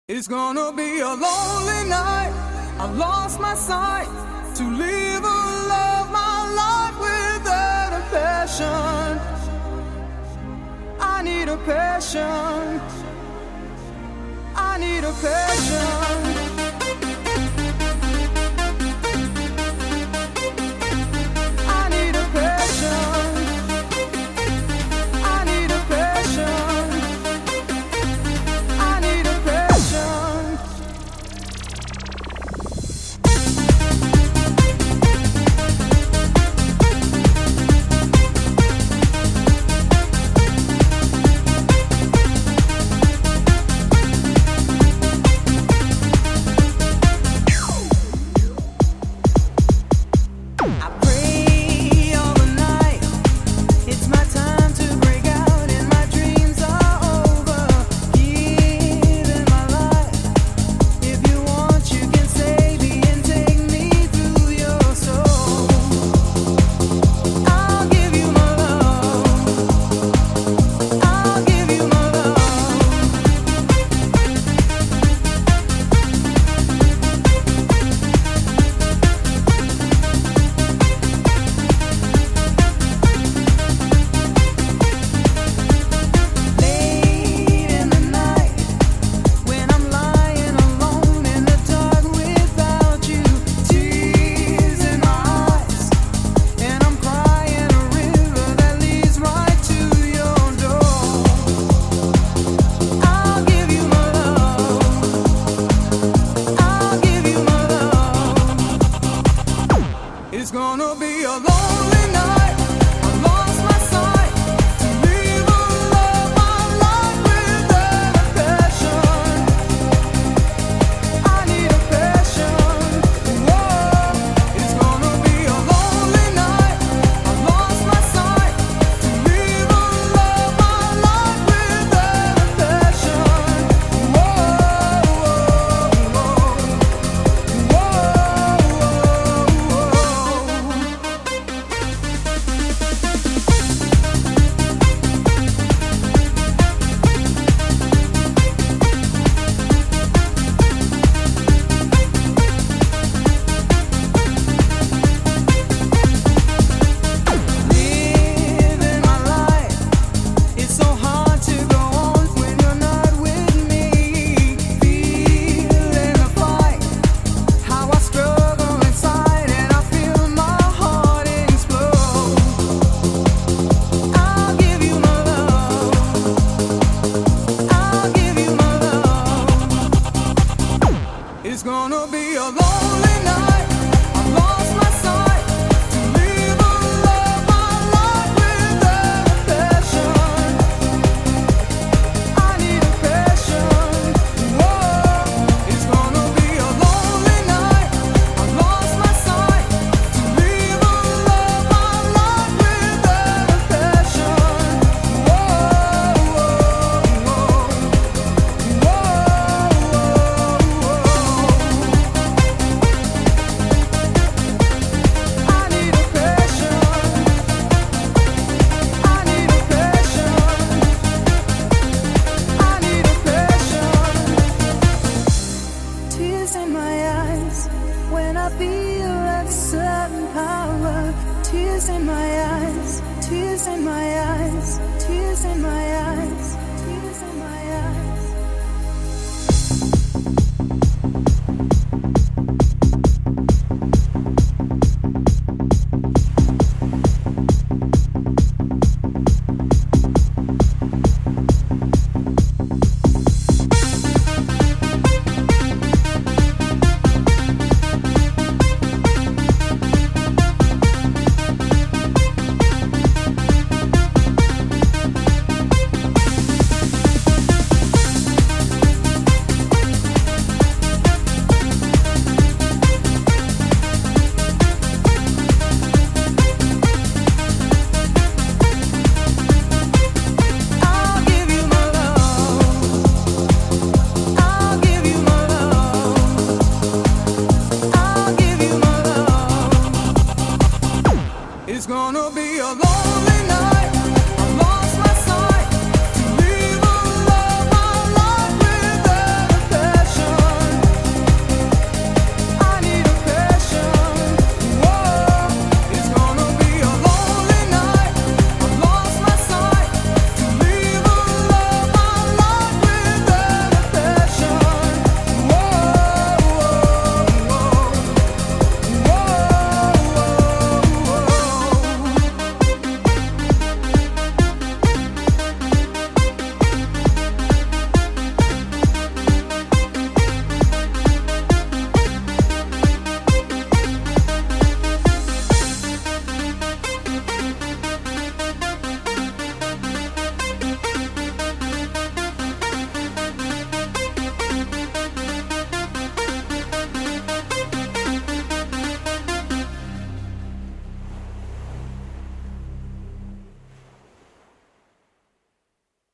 It's gonna be a lonely night. I lost my sight to live or love my life without a passion. I need a passion. I need a passion. It's gonna be a lonely night. I lost my sight to live or love my life without a passion. I need a passion. Whoa. It's gonna be a lonely night. I lost my sight to live or love my life without a passion. Whoa, whoa, whoa, whoa. Living my life, it's so hard to go on when you're not with me. Feeling the fight, how I struggle inside and I feel my heart explode. I'll give you my love. I'll give you my love. It's gonna be a lonely night. I lost my sight to live or love my life without a passion. I need a passion. Whoa. It's gonna be a lonely night. I lost my sight to live or love my life without a passion. Whoa, whoa, whoa, whoa, I need a passion. I need a passion. I need a passion. Tears in my eyes when I feel that sudden power. Tears in my eyes, tears in my eyes, tears in my eyes.